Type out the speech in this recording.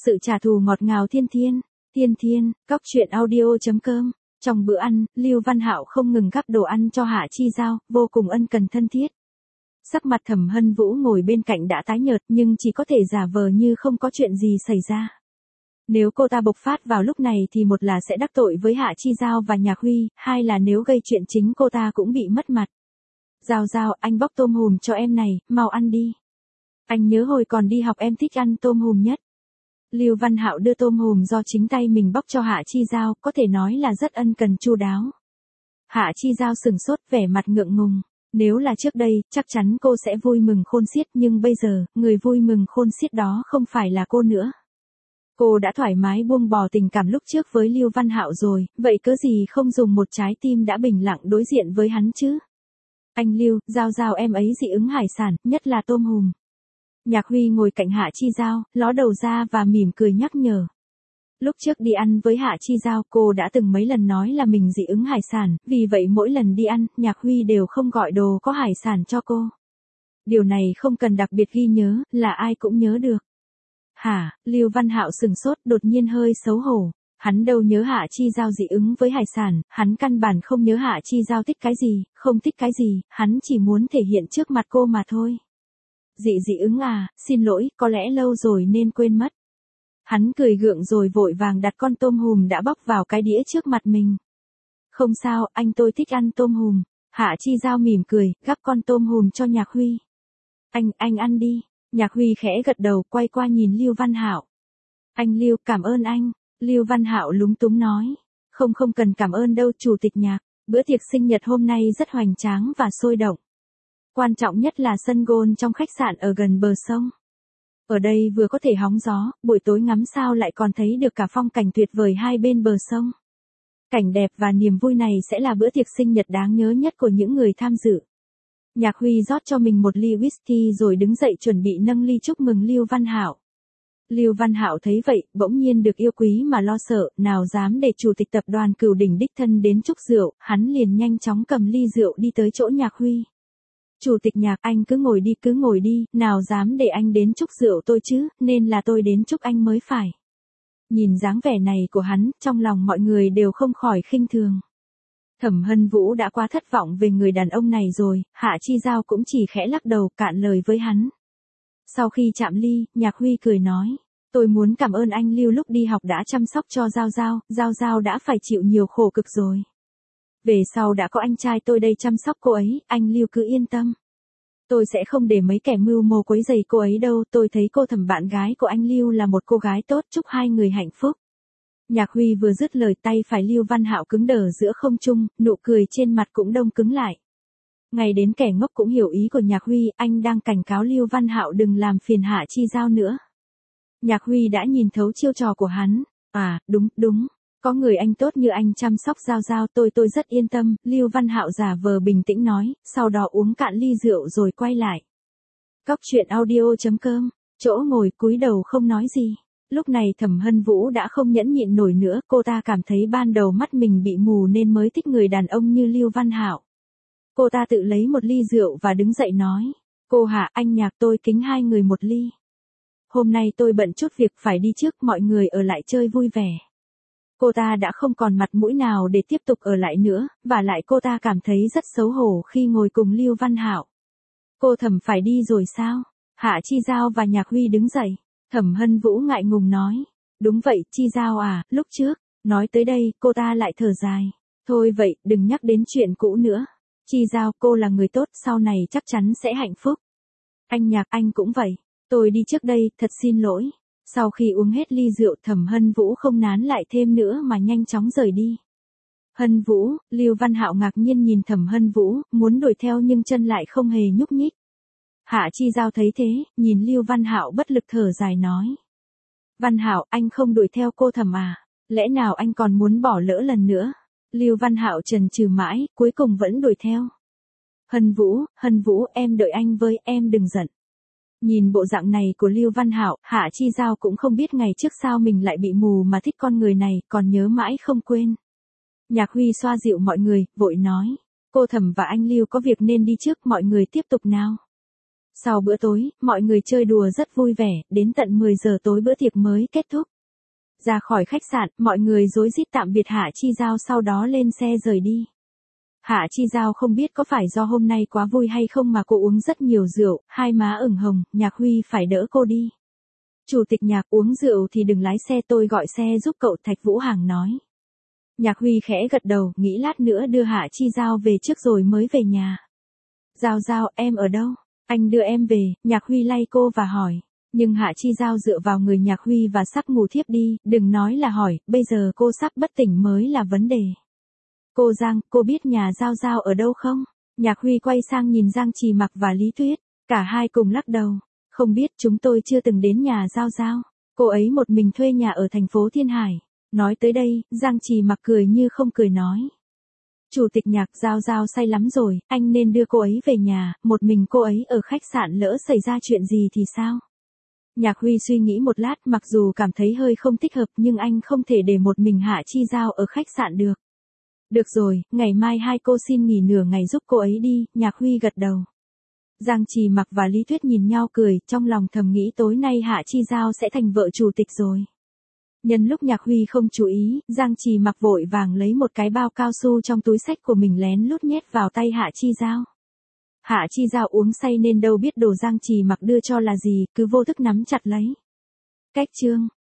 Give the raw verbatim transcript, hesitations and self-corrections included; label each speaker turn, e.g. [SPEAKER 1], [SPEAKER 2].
[SPEAKER 1] Sự trả thù ngọt ngào thiên thiên, thiên thiên, cóc truyện audio.com. Trong bữa ăn, Lưu Văn Hạo không ngừng gắp đồ ăn cho Hạ Chi Giao, vô cùng ân cần thân thiết. Sắc mặt Thẩm Hân Vũ ngồi bên cạnh đã tái nhợt nhưng chỉ có thể giả vờ như không có chuyện gì xảy ra. Nếu cô ta bộc phát vào lúc này thì một là sẽ đắc tội với Hạ Chi Giao và Nhạc Huy, hai là nếu gây chuyện chính cô ta cũng bị mất mặt. Giao Giao, anh bóc tôm hùm cho em này, mau ăn đi. Anh nhớ hồi còn đi học em thích ăn tôm hùm nhất. Lưu Văn Hạo đưa tôm hùm do chính tay mình bóc cho Hạ Chi Giao, có thể nói là rất ân cần chu đáo. Hạ Chi Giao sừng sốt vẻ mặt ngượng ngùng. Nếu là trước đây, chắc chắn cô sẽ vui mừng khôn xiết nhưng bây giờ, người vui mừng khôn xiết đó không phải là cô nữa. Cô đã thoải mái buông bỏ tình cảm lúc trước với Lưu Văn Hạo rồi, vậy cớ gì không dùng một trái tim đã bình lặng đối diện với hắn chứ? Anh Lưu, Giao Giao em ấy dị ứng hải sản, nhất là tôm hùm. Nhạc Huy ngồi cạnh Hạ Chi Giao, ló đầu ra và mỉm cười nhắc nhở. Lúc trước đi ăn với Hạ Chi Giao, cô đã từng mấy lần nói là mình dị ứng hải sản, vì vậy mỗi lần đi ăn, Nhạc Huy đều không gọi đồ có hải sản cho cô. Điều này không cần đặc biệt ghi nhớ, là ai cũng nhớ được. Hả, Lưu Văn Hạo sừng sốt, đột nhiên hơi xấu hổ. Hắn đâu nhớ Hạ Chi Giao dị ứng với hải sản, hắn căn bản không nhớ Hạ Chi Giao thích cái gì, không thích cái gì, hắn chỉ muốn thể hiện trước mặt cô mà thôi. Dị dị ứng à, xin lỗi, có lẽ lâu rồi nên quên mất. Hắn cười gượng rồi vội vàng đặt con tôm hùm đã bóc vào cái đĩa trước mặt mình. Không sao, anh tôi thích ăn tôm hùm. Hạ Chi Giao mỉm cười, gắp con tôm hùm cho Nhạc Huy. Anh, anh ăn đi. Nhạc Huy khẽ gật đầu, quay qua nhìn Lưu Văn Hạo. Anh Lưu, cảm ơn anh. Lưu Văn Hạo lúng túng nói. Không không cần cảm ơn đâu chủ tịch Nhạc. Bữa tiệc sinh nhật hôm nay rất hoành tráng và sôi động. Quan trọng nhất là sân golf trong khách sạn ở gần bờ sông. Ở đây vừa có thể hóng gió, buổi tối ngắm sao lại còn thấy được cả phong cảnh tuyệt vời hai bên bờ sông. Cảnh đẹp và niềm vui này sẽ là bữa tiệc sinh nhật đáng nhớ nhất của những người tham dự. Nhạc Huy rót cho mình một ly whisky rồi đứng dậy chuẩn bị nâng ly chúc mừng Lưu Văn Hạo. Lưu Văn Hạo thấy vậy, bỗng nhiên được yêu quý mà lo sợ, nào dám để chủ tịch tập đoàn Cửu Đỉnh đích thân đến chúc rượu, hắn liền nhanh chóng cầm ly rượu đi tới chỗ Nhạc Huy. Chủ tịch Nhạc, anh cứ ngồi đi cứ ngồi đi, nào dám để anh đến chúc rượu tôi chứ, nên là tôi đến chúc anh mới phải. Nhìn dáng vẻ này của hắn, trong lòng mọi người đều không khỏi khinh thường. Thẩm Hân Vũ đã quá thất vọng về người đàn ông này rồi, Hạ Chi Giao cũng chỉ khẽ lắc đầu cạn lời với hắn. Sau khi chạm ly, Nhạc Huy cười nói, tôi muốn cảm ơn anh Lưu lúc đi học đã chăm sóc cho Giao Giao, Giao Giao đã phải chịu nhiều khổ cực rồi. Về sau đã có anh trai tôi đây chăm sóc cô ấy, anh Lưu cứ yên tâm. Tôi sẽ không để mấy kẻ mưu mô quấy rầy cô ấy đâu, tôi thấy cô Thẩm bạn gái của anh Lưu là một cô gái tốt, chúc hai người hạnh phúc. Nhạc Huy vừa dứt lời tay phải Lưu Văn Hạo cứng đờ giữa không trung, nụ cười trên mặt cũng đông cứng lại. Ngay đến kẻ ngốc cũng hiểu ý của Nhạc Huy, anh đang cảnh cáo Lưu Văn Hạo đừng làm phiền Hạ Chi Giao nữa. Nhạc Huy đã nhìn thấu chiêu trò của hắn, à, đúng, đúng. Có người anh tốt như anh chăm sóc Giao Giao tôi tôi rất yên tâm, Lưu Văn Hạo giả vờ bình tĩnh nói, sau đó uống cạn ly rượu rồi quay lại. Cóc truyện audio.com, chỗ ngồi cúi đầu không nói gì. Lúc này Thẩm Hân Vũ đã không nhẫn nhịn nổi nữa, cô ta cảm thấy ban đầu mắt mình bị mù nên mới thích người đàn ông như Lưu Văn Hạo. Cô ta tự lấy một ly rượu và đứng dậy nói, cô Hạ, anh Nhạc tôi kính hai người một ly. Hôm nay tôi bận chút việc phải đi trước, mọi người ở lại chơi vui vẻ. Cô ta đã không còn mặt mũi nào để tiếp tục ở lại nữa, và lại cô ta cảm thấy rất xấu hổ khi ngồi cùng Lưu Văn Hạo. Cô Thẩm phải đi rồi sao? Hạ Chi Giao và Nhạc Huy đứng dậy. Thẩm Hân Vũ ngại ngùng nói. Đúng vậy, Chi Giao à, lúc trước. Nói tới đây, cô ta lại thở dài. Thôi vậy, đừng nhắc đến chuyện cũ nữa. Chi Giao, cô là người tốt, sau này chắc chắn sẽ hạnh phúc. Anh Nhạc, anh cũng vậy. Tôi đi trước đây, thật xin lỗi. Sau khi uống hết ly rượu, Thẩm Hân Vũ không nán lại thêm nữa mà nhanh chóng rời đi. Hân Vũ, Lưu Văn Hạo ngạc nhiên nhìn Thẩm Hân Vũ, muốn đuổi theo nhưng chân lại không hề nhúc nhích. Hạ Chi Giao thấy thế, nhìn Lưu Văn Hạo bất lực thở dài nói. Văn Hạo, anh không đuổi theo cô Thẩm à? Lẽ nào anh còn muốn bỏ lỡ lần nữa? Lưu Văn Hạo chần chừ mãi, cuối cùng vẫn đuổi theo. Hân Vũ, Hân Vũ, em đợi anh với, em đừng giận. Nhìn bộ dạng này của Lưu Văn Hạo, Hạ Chi Giao cũng không biết ngày trước sao mình lại bị mù mà thích con người này, còn nhớ mãi không quên. Nhạc Huy xoa dịu mọi người, vội nói. Cô Thẩm và anh Lưu có việc nên đi trước, mọi người tiếp tục nào. Sau bữa tối, mọi người chơi đùa rất vui vẻ, đến tận mười giờ tối bữa tiệc mới kết thúc. Ra khỏi khách sạn, mọi người rối rít tạm biệt Hạ Chi Giao sau đó lên xe rời đi. Hạ Chi Giao không biết có phải do hôm nay quá vui hay không mà cô uống rất nhiều rượu, hai má ửng hồng, Nhạc Huy phải đỡ cô đi. Chủ tịch Nhạc, uống rượu thì đừng lái xe, tôi gọi xe giúp cậu, Thạch Vũ Hàng nói. Nhạc Huy khẽ gật đầu, nghĩ lát nữa đưa Hạ Chi Giao về trước rồi mới về nhà. Giao Giao, em ở đâu? Anh đưa em về, Nhạc Huy lay cô và hỏi. Nhưng Hạ Chi Giao dựa vào người Nhạc Huy và sắp ngủ thiếp đi, đừng nói là hỏi, bây giờ cô sắp bất tỉnh mới là vấn đề. Cô Giang, cô biết nhà Giao Giao ở đâu không? Nhạc Huy quay sang nhìn Giang Trì Mặc và Lý Tuyết, cả hai cùng lắc đầu. Không biết, chúng tôi chưa từng đến nhà Giao Giao. Cô ấy một mình thuê nhà ở thành phố Thiên Hải. Nói tới đây, Giang Trì Mặc cười như không cười nói. Chủ tịch Nhạc, Giao Giao say lắm rồi, anh nên đưa cô ấy về nhà, một mình cô ấy ở khách sạn lỡ xảy ra chuyện gì thì sao? Nhạc Huy suy nghĩ một lát, mặc dù cảm thấy hơi không thích hợp nhưng anh không thể để một mình Hạ Chi Giao ở khách sạn được. Được rồi, ngày mai hai cô xin nghỉ nửa ngày giúp cô ấy đi, Nhạc Huy gật đầu. Giang Trì Mặc và Lý Tuyết nhìn nhau cười, trong lòng thầm nghĩ tối nay Hạ Chi Giao sẽ thành vợ chủ tịch rồi. Nhân lúc Nhạc Huy không chú ý, Giang Trì Mặc vội vàng lấy một cái bao cao su trong túi xách của mình lén lút nhét vào tay Hạ Chi Giao. Hạ Chi Giao uống say nên đâu biết đồ Giang Trì Mặc đưa cho là gì, cứ vô thức nắm chặt lấy. Cách chương